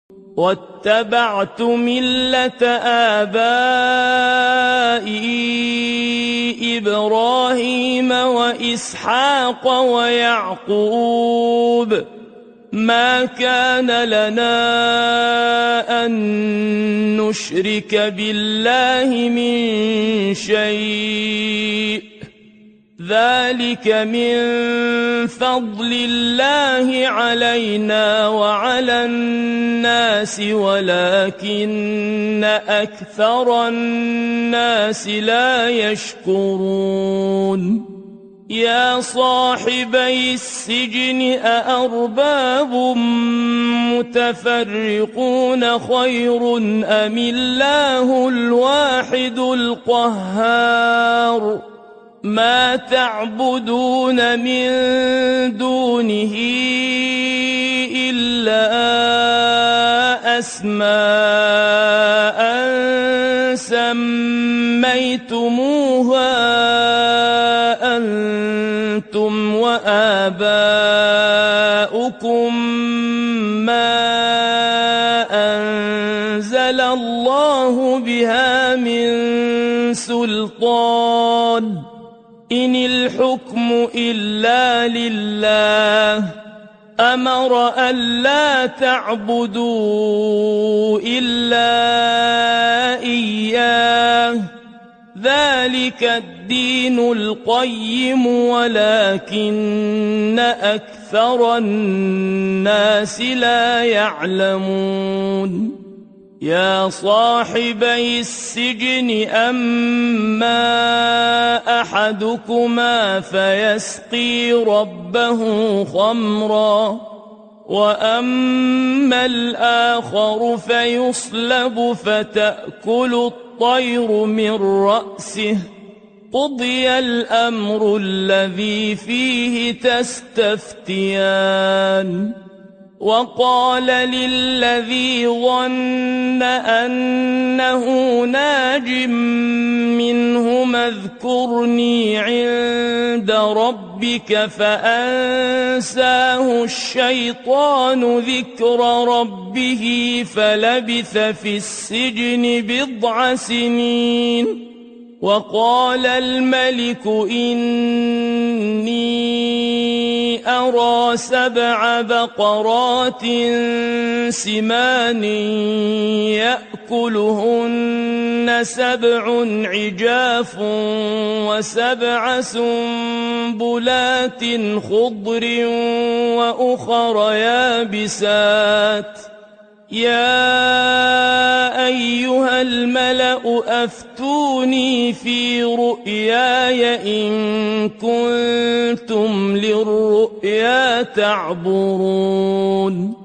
واتبعت ملة آبائي إبراهيم وإسحاق ويعقوب ما كان لنا أن نشرك بالله من شيء ذلك من فضل الله علينا وعلى الناس ولكن أكثر الناس لا يشكرون يا صاحبي السجن أأرباب متفرقون خير أم الله الواحد القهار ما تعبدون من دونه إلا أسماء سميتموها أنتم وآباؤكم ما أنزل الله بها من سلطان إن الحكم إلا لله أمر ألا تعبدوا إلا إياه ذلك الدين القيم ولكن أكثر الناس لا يعلمون يا صاحبي السجن أما أحدكما فيسقي ربه خمرا وأما الآخر فيصلب فتأكل الطير من رأسه قضي الأمر الذي فيه تستفتيان وقال للذي ظن أنه ناج منهما اذكرني عند ربك فأنساه الشيطان ذكر ربه فلبث في السجن بضع سنين وقال الملك إني أرى 7 بقرات سمان يأكلهن 7 عجاف و7 سنبلات خضر وأخر يابسات يا أيها الملأ أفتوني في رؤياي إن كنتم للرؤيا تعبرون